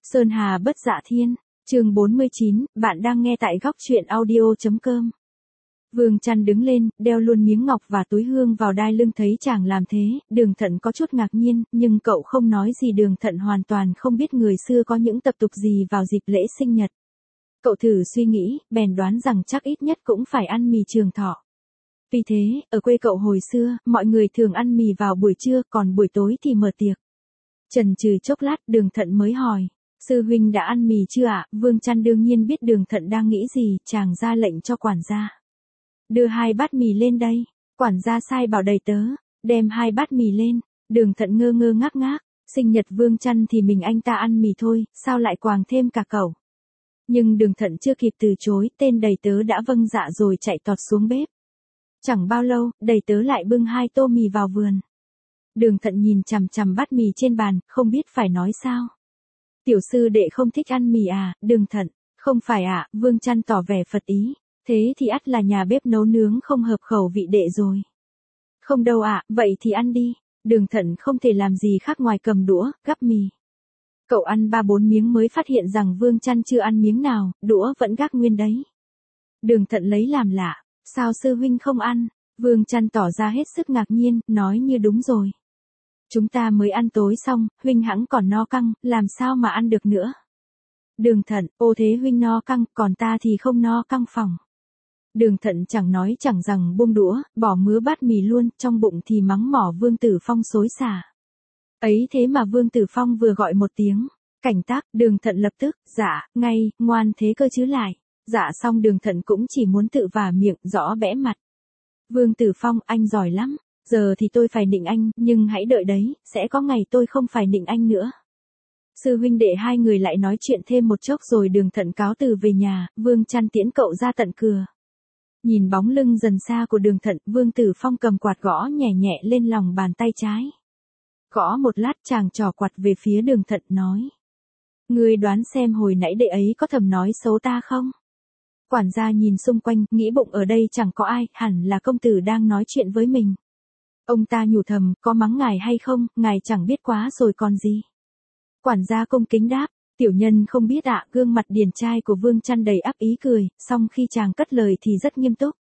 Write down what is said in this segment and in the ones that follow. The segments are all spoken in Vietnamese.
Sơn Hà bất dạ thiên, chương 49, bạn đang nghe tại góc truyện audio.com. Vương Chăn đứng lên, đeo luôn miếng ngọc và túi hương vào đai lưng, thấy chàng làm thế, Đường Thận có chút ngạc nhiên, nhưng cậu không nói gì. Đường Thận hoàn toàn không biết người xưa có những tập tục gì vào dịp lễ sinh nhật. Cậu thử suy nghĩ, bèn đoán rằng chắc ít nhất cũng phải ăn mì trường thọ. Vì thế, ở quê cậu hồi xưa, mọi người thường ăn mì vào buổi trưa, còn buổi tối thì mở tiệc. Chần chừ chốc lát, Đường Thận mới hỏi. Sư huynh đã ăn mì chưa ạ? Vương Chăn đương nhiên biết Đường Thận đang nghĩ gì, chàng ra lệnh cho quản gia. Đưa 2 bát mì lên đây. Quản gia sai bảo đầy tớ, đem 2 bát mì lên. Đường Thận ngơ ngơ ngác ngác, sinh nhật Vương Chăn thì mình anh ta ăn mì thôi, sao lại quàng thêm cả cậu? Nhưng Đường Thận chưa kịp từ chối, tên đầy tớ đã vâng dạ rồi chạy tọt xuống bếp. Chẳng bao lâu, đầy tớ lại bưng 2 tô mì vào vườn. Đường Thận nhìn chằm chằm bát mì trên bàn, không biết phải nói sao. Tiểu sư đệ không thích ăn mì à? Đường Thận, không phải ạ. Vương Chăn tỏ vẻ phật ý. Thế thì ắt là nhà bếp nấu nướng không hợp khẩu vị đệ rồi. Không đâu ạ, vậy thì ăn đi. Đường Thận không thể làm gì khác ngoài cầm đũa, gắp mì. Cậu ăn 3-4 miếng mới phát hiện rằng Vương Chăn chưa ăn miếng nào, đũa vẫn gác nguyên đấy. Đường Thận lấy làm lạ, sao sư huynh không ăn? Vương Chăn tỏ ra hết sức ngạc nhiên, nói như đúng rồi. Chúng ta mới ăn tối xong, huynh hẵng còn no căng, làm sao mà ăn được nữa? Đường Thận, ô thế huynh no căng, còn ta thì không no căng phòng. Đường Thận chẳng nói chẳng rằng buông đũa, bỏ mứa bát mì luôn, trong bụng thì mắng mỏ Vương Tử Phong xối xả. Ấy thế mà Vương Tử Phong vừa gọi một tiếng, cảnh tác, Đường Thận lập tức, dạ, ngay, ngoan thế cơ chứ lại. Dạ xong Đường Thận cũng chỉ muốn tự vả miệng, rõ bẽ mặt. Vương Tử Phong, anh giỏi lắm. Giờ thì tôi phải nịnh anh, nhưng hãy đợi đấy, sẽ có ngày tôi không phải nịnh anh nữa. Sư huynh đệ hai người lại nói chuyện thêm một chốc rồi Đường Thận cáo từ về nhà, Vương Chăn tiễn cậu ra tận cửa. Nhìn bóng lưng dần xa của Đường Thận, Vương Tử Phong cầm quạt gõ nhẹ nhẹ lên lòng bàn tay trái. Gõ một lát chàng trỏ quạt về phía Đường Thận nói. Ngươi đoán xem hồi nãy đệ ấy có thầm nói xấu ta không? Quản gia nhìn xung quanh, nghĩ bụng ở đây chẳng có ai, hẳn là công tử đang nói chuyện với mình. Ông ta nhủ thầm, có mắng ngài hay không, ngài chẳng biết quá rồi còn gì. Quản gia cung kính đáp, tiểu nhân không biết ạ. Gương mặt điển trai của Vương Chăn đầy ắp ý cười, song khi chàng cất lời thì rất nghiêm túc.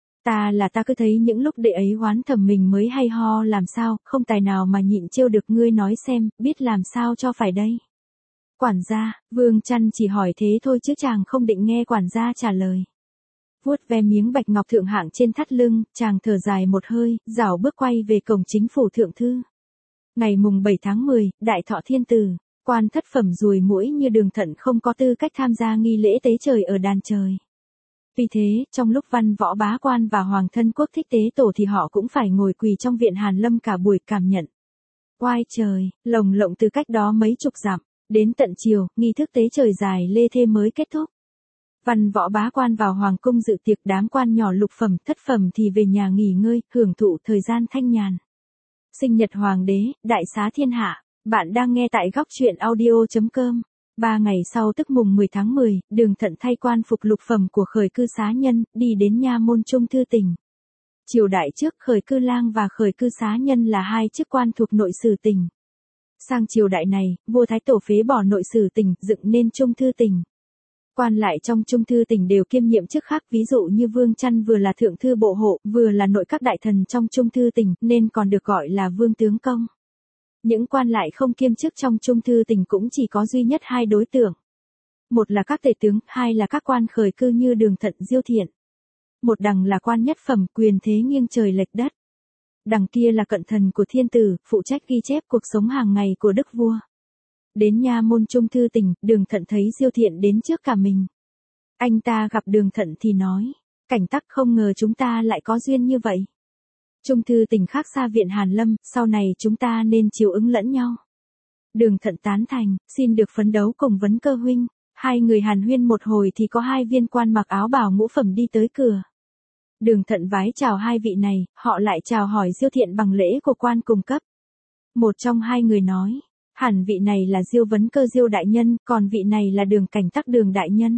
Ta cứ thấy những lúc đệ ấy oán thầm mình mới hay ho làm sao, không tài nào mà nhịn trêu được. Ngươi nói xem, biết làm sao cho phải đây. Quản gia, Vương Chăn chỉ hỏi thế thôi chứ chàng không định nghe quản gia trả lời. Vuốt ve miếng bạch ngọc thượng hạng trên thắt lưng, chàng thở dài một hơi, rảo bước quay về cổng chính phủ thượng thư. Ngày mùng 7 tháng 10, đại thọ thiên tử, quan thất phẩm ruồi muỗi như Đường Thận không có tư cách tham gia nghi lễ tế trời ở đàn trời. Vì thế, trong lúc văn võ bá quan và hoàng thân quốc thích tế tổ thì họ cũng phải ngồi quỳ trong viện Hàn Lâm cả buổi cảm nhận. Oai trời, lồng lộng từ cách đó mấy chục dặm, đến tận chiều, nghi thức tế trời dài lê thê mới kết thúc. Văn võ bá quan vào hoàng cung dự tiệc, đám quan nhỏ lục phẩm, thất phẩm thì về nhà nghỉ ngơi, hưởng thụ thời gian thanh nhàn. Sinh nhật hoàng đế, đại xá thiên hạ, bạn đang nghe tại góc truyện audio.com. 3 ngày sau tức mùng 10 tháng 10, Đường Thận thay quan phục lục phẩm của khởi cư xá nhân, đi đến nha môn trung thư tỉnh. Triều đại trước khởi cư lang và khởi cư xá nhân là 2 chức quan thuộc nội sử tỉnh. Sang triều đại này, vua Thái Tổ phế bỏ nội sử tỉnh, dựng nên trung thư tỉnh. Quan lại trong trung thư tỉnh đều kiêm nhiệm chức khác, ví dụ như Vương Chăn vừa là thượng thư bộ hộ, vừa là nội các đại thần trong trung thư tỉnh, nên còn được gọi là vương tướng công. Những quan lại không kiêm chức trong trung thư tỉnh cũng chỉ có duy nhất 2 đối tượng. Một là các tể tướng, 2 là các quan khởi cư như Đường Thận, Diêu Thiện. Một đằng là quan nhất phẩm, quyền thế nghiêng trời lệch đất. Đằng kia là cận thần của thiên tử, phụ trách ghi chép cuộc sống hàng ngày của đức vua. Đến nha môn trung thư tỉnh, Đường Thận thấy Diêu Thiện đến trước cả mình. Anh ta gặp Đường Thận thì nói, cảnh tắc, không ngờ chúng ta lại có duyên như vậy. Trung thư tỉnh khác xa viện Hàn Lâm, sau này chúng ta nên chiều ứng lẫn nhau. Đường Thận tán thành, xin được phấn đấu cùng Vấn Cơ huynh. 2 người hàn huyên một hồi thì có 2 viên quan mặc áo bào ngũ phẩm đi tới cửa. Đường Thận vái chào 2 vị này, họ lại chào hỏi Diêu Thiện bằng lễ của quan cùng cấp. Một trong 2 người nói, hẳn vị này là Diêu Vấn Cơ Diêu đại nhân, còn vị này là Đường Cảnh Tắc Đường đại nhân.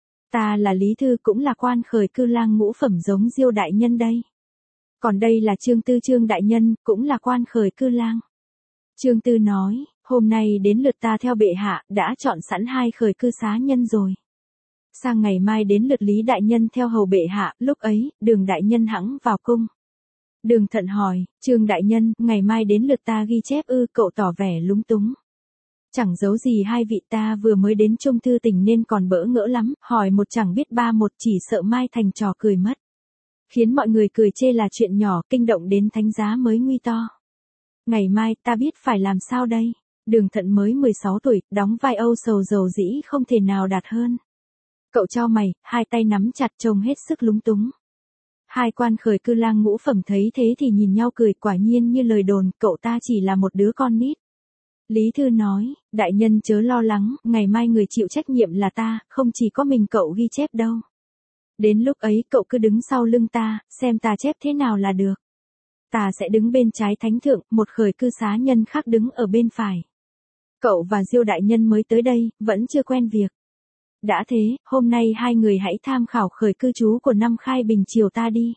Ta là Lý Thư, cũng là quan khởi cư lang ngũ phẩm giống Diêu đại nhân đây. Còn đây là Trương Tư Trương đại nhân, cũng là quan khởi cư lang. Trương Tư nói, Hôm nay đến lượt ta theo bệ hạ, đã chọn sẵn 2 khởi cư xá nhân rồi. Sang ngày mai đến lượt Lý đại nhân theo hầu bệ hạ, lúc ấy, Đường đại nhân hẵng vào cung. Đường Thận hỏi, Trương đại nhân, ngày mai đến lượt ta ghi chép ư? Cậu tỏ vẻ lúng túng. Chẳng giấu gì hai vị, ta vừa mới đến Trung Thư Tỉnh nên còn bỡ ngỡ lắm, hỏi một chẳng biết ba một, chỉ sợ mai thành trò cười mất. Khiến mọi người cười chê là chuyện nhỏ, kinh động đến thánh giá mới nguy to. Ngày mai ta biết phải làm sao đây? Đường Thận mới 16 tuổi, đóng vai âu sầu dầu dĩ không thể nào đạt hơn. Cậu chau mày, hai tay nắm chặt trông hết sức lúng túng. Hai quan khởi cư lang ngũ phẩm thấy thế thì nhìn nhau cười, quả nhiên như lời đồn, cậu ta chỉ là một đứa con nít. Lý Thư nói, đại nhân chớ lo lắng, ngày mai người chịu trách nhiệm là ta, không chỉ có mình cậu ghi chép đâu. Đến lúc ấy cậu cứ đứng sau lưng ta, xem ta chép thế nào là được. Ta sẽ đứng bên trái thánh thượng, một khởi cư xá nhân khác đứng ở bên phải. Cậu và Diêu đại nhân mới tới đây, vẫn chưa quen việc. Đã thế, hôm nay hai người hãy tham khảo khởi cư chú của năm Khai Bình chiều ta đi.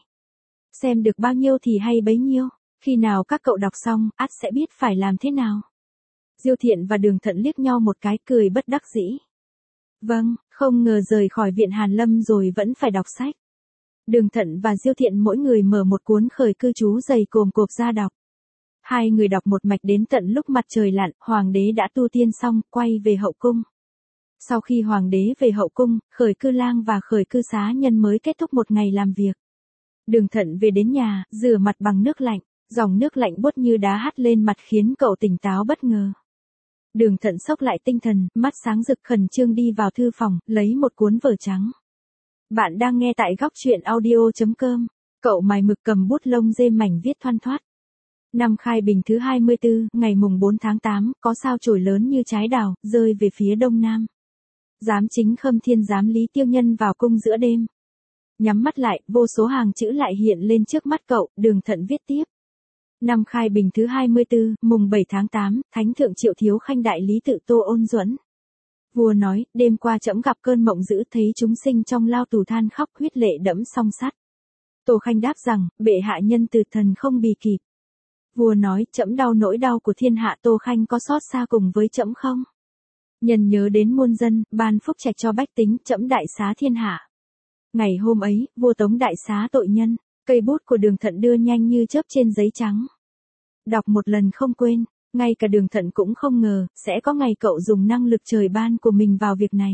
Xem được bao nhiêu thì hay bấy nhiêu, khi nào các cậu đọc xong, ắt sẽ biết phải làm thế nào. Diêu Thiện và Đường Thận liếc nhau một cái, cười bất đắc dĩ. Vâng, không ngờ rời khỏi viện Hàn Lâm rồi vẫn phải đọc sách. Đường Thận và Diêu Thiện mỗi người mở một cuốn khởi cư chú dày cồm cộp ra đọc. Hai người đọc một mạch đến tận lúc mặt trời lặn, hoàng đế đã tu tiên xong, quay về hậu cung. Sau khi hoàng đế về hậu cung, khởi cư lang và khởi cư xá nhân mới kết thúc một ngày làm việc. Đường Thận về đến nhà, rửa mặt bằng nước lạnh, dòng nước lạnh buốt như đá hắt lên mặt khiến cậu tỉnh táo bất ngờ. Đường Thận xốc lại tinh thần, mắt sáng rực khẩn trương đi vào thư phòng, lấy một cuốn vở trắng. Bạn đang nghe tại góc truyện audio.com. Cậu mài mực cầm bút lông dê mảnh viết thoăn thoắt. Năm Khai Bình thứ 24, ngày mùng 4 tháng 8, có sao chổi lớn như trái đào, rơi về phía đông nam. Giám chính Khâm Thiên giám Lý Tiêu Nhân vào cung giữa đêm. Nhắm mắt lại, vô số hàng chữ lại hiện lên trước mắt cậu, Đường Thận viết tiếp. Năm Khai Bình thứ 24, mùng 7 tháng 8, Thánh thượng Triệu Thiếu Khanh đại lý tự Tô Ôn Duẫn. Vua nói, đêm qua trẫm gặp cơn mộng dữ, thấy chúng sinh trong lao tù than khóc, huyết lệ đẫm song sắt. Tô Khanh đáp rằng, bệ hạ nhân từ thần không bì kịp. Vua nói, trẫm đau nỗi đau của thiên hạ, Tô Khanh có xót xa cùng với trẫm không? Nhân nhớ đến muôn dân, ban phúc trạch cho bách tính, trẫm đại xá thiên hạ. Ngày hôm ấy, vua Tống đại xá tội nhân, cây bút của Đường Thận đưa nhanh như chớp trên giấy trắng. Đọc một lần không quên, ngay cả Đường Thận cũng không ngờ, sẽ có ngày cậu dùng năng lực trời ban của mình vào việc này.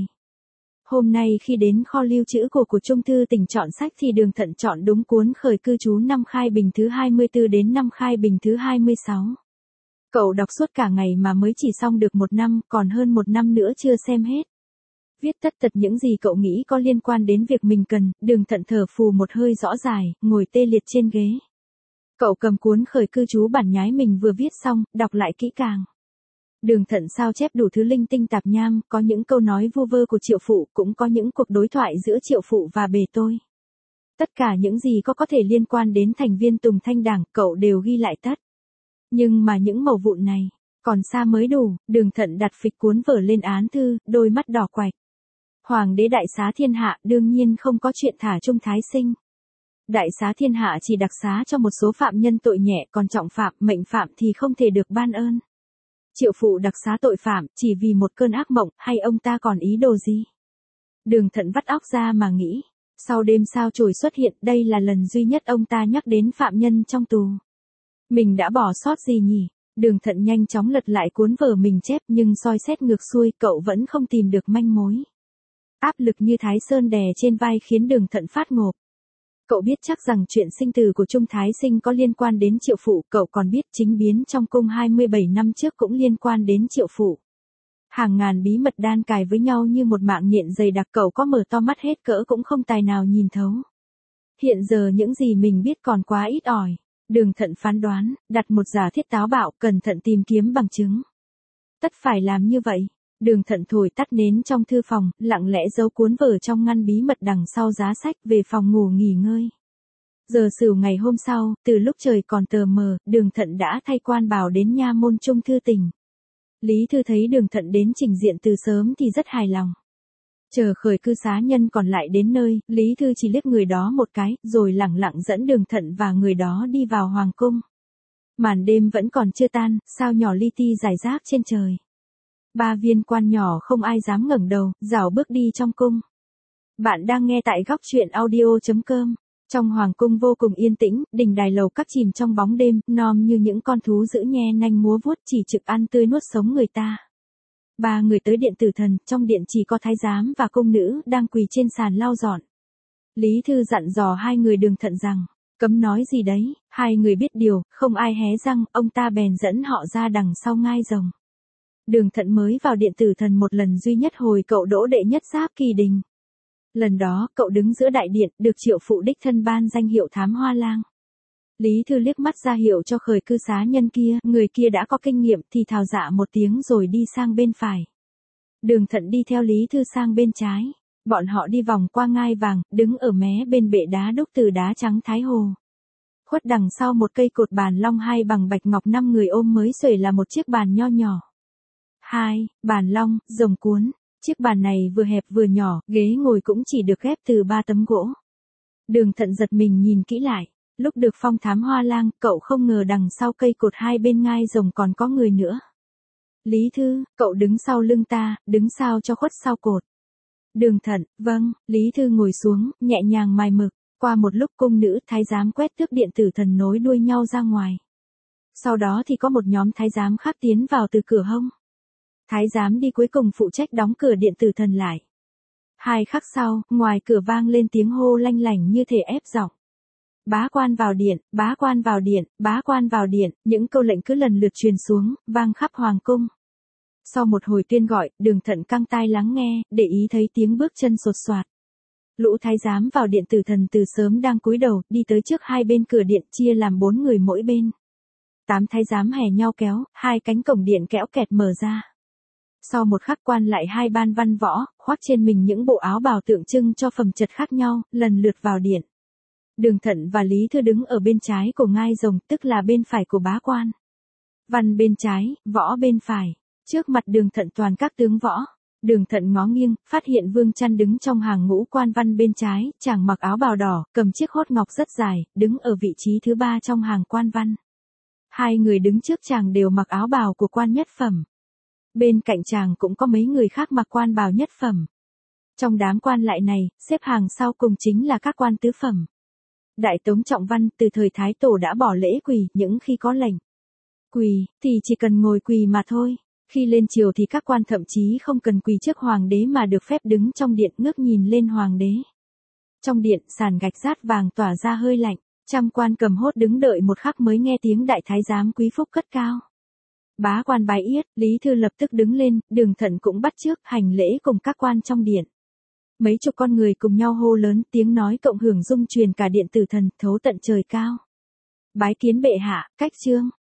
Hôm nay khi đến kho lưu trữ của Trung Thư Tỉnh chọn sách thì Đường Thận chọn đúng cuốn khởi cư chú năm Khai Bình thứ 24 đến năm Khai Bình thứ 26. Cậu đọc suốt cả ngày mà mới chỉ xong được 1 năm, còn hơn 1 năm nữa chưa xem hết. Viết tất tật những gì cậu nghĩ có liên quan đến việc mình cần, Đường Thận thở phù một hơi rõ dài, ngồi tê liệt trên ghế. Cậu cầm cuốn khởi cư chú bản nhái mình vừa viết xong, đọc lại kỹ càng. Đường Thận sao chép đủ thứ linh tinh tạp nham, có những câu nói vu vơ của Triệu Phụ, cũng có những cuộc đối thoại giữa Triệu Phụ và bề tôi. Tất cả những gì có thể liên quan đến thành viên Tùng Thanh Đảng, cậu đều ghi lại tất. Nhưng mà những mẩu vụn này, còn xa mới đủ, Đường Thận đặt phịch cuốn vở lên án thư, đôi mắt đỏ quạch. Hoàng đế đại xá thiên hạ, đương nhiên không có chuyện thả chung thái sinh. Đại xá thiên hạ chỉ đặc xá cho một số phạm nhân tội nhẹ, còn trọng phạm, mệnh phạm thì không thể được ban ơn. Triệu Phụ đặc xá tội phạm, chỉ vì một cơn ác mộng, hay ông ta còn ý đồ gì? Đường Thận vắt óc ra mà nghĩ. Sau đêm sao chổi xuất hiện, đây là lần duy nhất ông ta nhắc đến phạm nhân trong tù. Mình đã bỏ sót gì nhỉ? Đường Thận nhanh chóng lật lại cuốn vở mình chép, nhưng soi xét ngược xuôi, cậu vẫn không tìm được manh mối. Áp lực như Thái Sơn đè trên vai khiến Đường Thận phát ngộp. Cậu biết chắc rằng chuyện sinh tử của Trung Thái Sinh có liên quan đến Triệu Phụ, cậu còn biết chính biến trong cung 27 năm trước cũng liên quan đến Triệu Phụ. Hàng ngàn bí mật đan cài với nhau như một mạng nhện dày đặc, cậu có mở to mắt hết cỡ cũng không tài nào nhìn thấu. Hiện giờ những gì mình biết còn quá ít ỏi. Đường Thận phán đoán, đặt một giả thiết táo bạo, cẩn thận tìm kiếm bằng chứng. Tất phải làm như vậy. Đường Thận thổi tắt nến trong thư phòng, lặng lẽ giấu cuốn vở trong ngăn bí mật đằng sau giá sách, về phòng ngủ nghỉ ngơi. Giờ sửu ngày hôm sau, từ lúc trời còn tờ mờ, Đường Thận đã thay quan bảo đến nha môn Trung Thư Tỉnh. Lý Thư thấy Đường Thận đến trình diện từ sớm thì rất hài lòng. Chờ khởi cư xá nhân còn lại đến nơi, Lý Thư chỉ liếc người đó một cái, rồi lẳng lặng dẫn Đường Thận và người đó đi vào hoàng cung. Màn đêm vẫn còn chưa tan, sao nhỏ li ti rải rác trên trời. 3 viên quan nhỏ không ai dám ngẩng đầu, rảo bước đi trong cung. Bạn đang nghe tại góc truyện audio.com. Trong hoàng cung vô cùng yên tĩnh, đình đài lầu các chìm trong bóng đêm, nom như những con thú dữ nhe nanh múa vuốt chỉ trực ăn tươi nuốt sống người ta. 3 người tới điện tử thần, trong điện chỉ có thái giám và cung nữ đang quỳ trên sàn lau dọn. Lý Thư dặn dò 2 người Đường Thận rằng, cấm nói gì đấy, 2 người biết điều, không ai hé răng, ông ta bèn dẫn họ ra đằng sau ngai rồng. Đường Thận mới vào điện tử thần một lần duy nhất hồi cậu đỗ đệ nhất giáp kỳ đình. Lần đó, cậu đứng giữa đại điện, được Triệu phụ đích thân ban danh hiệu thám hoa lang. Lý Thư liếc mắt ra hiệu cho khởi cư xá nhân kia, người kia đã có kinh nghiệm thì thào dạ một tiếng rồi đi sang bên phải. Đường Thận đi theo Lý Thư sang bên trái. Bọn họ đi vòng qua ngai vàng, đứng ở mé bên bệ đá đúc từ đá trắng thái hồ. Khuất đằng sau một cây cột bàn long 2 bằng bạch ngọc 5 người ôm mới xuể là một chiếc bàn nho nhỏ. 2. Bàn long, rồng cuốn. Chiếc bàn này vừa hẹp vừa nhỏ, ghế ngồi cũng chỉ được ghép từ 3 tấm gỗ. Đường Thận giật mình nhìn kỹ lại. Lúc được phong thám hoa lang, cậu không ngờ đằng sau cây cột 2 bên ngai rồng còn có người nữa. Lý Thư, cậu đứng sau lưng ta, đứng sao cho khuất sau cột. Đường Thận, vâng, Lý Thư ngồi xuống, nhẹ nhàng mài mực. Qua một lúc cung nữ thái giám quét tước điện tử thần nối đuôi nhau ra ngoài. Sau đó thì có một nhóm thái giám khác tiến vào từ cửa hông. Thái giám đi cuối cùng phụ trách đóng cửa điện tử thần lại. 2 khắc sau, ngoài cửa vang lên tiếng hô lanh lảnh như thể ép giọng. Bá quan vào điện, bá quan vào điện, bá quan vào điện, những câu lệnh cứ lần lượt truyền xuống, vang khắp hoàng cung. Sau một hồi tuyên gọi, Đường Thận căng tai lắng nghe, để ý thấy tiếng bước chân sột soạt. Lũ thái giám vào điện tử thần từ sớm đang cúi đầu, đi tới trước 2 bên cửa điện chia làm 4 người mỗi bên. 8 thái giám hè nhau kéo, 2 cánh cổng điện kẽo kẹt mở ra. Sau một khắc quan lại 2 ban văn võ, khoác trên mình những bộ áo bào tượng trưng cho phẩm chất khác nhau, lần lượt vào điện. Đường Thận và Lý Thư đứng ở bên trái của ngai rồng, tức là bên phải của bá quan. Văn bên trái, võ bên phải. Trước mặt Đường Thận toàn các tướng võ. Đường Thận ngó nghiêng, phát hiện Vương Chăn đứng trong hàng ngũ quan văn bên trái, chàng mặc áo bào đỏ, cầm chiếc hốt ngọc rất dài, đứng ở vị trí thứ 3 trong hàng quan văn. 2 người đứng trước chàng đều mặc áo bào của quan nhất phẩm. Bên cạnh chàng cũng có mấy người khác mặc quan bào nhất phẩm. Trong đám quan lại này, xếp hàng sau cùng chính là các quan tứ phẩm. Đại Tống Trọng Văn từ thời Thái Tổ đã bỏ lễ quỳ, những khi có lệnh quỳ, thì chỉ cần ngồi quỳ mà thôi. Khi lên triều thì các quan thậm chí không cần quỳ trước hoàng đế mà được phép đứng trong điện ngước nhìn lên hoàng đế. Trong điện, sàn gạch rát vàng tỏa ra hơi lạnh, trăm quan cầm hốt đứng đợi một khắc mới nghe tiếng đại thái giám quý phúc cất cao. Bá quan bái yết, Lý Thư lập tức đứng lên, Đường Thận cũng bắt chước hành lễ cùng các quan trong điện. Mấy chục con người cùng nhau hô lớn, tiếng nói cộng hưởng rung truyền cả điện tử thần, thấu tận trời cao. Bái kiến bệ hạ, cách trương.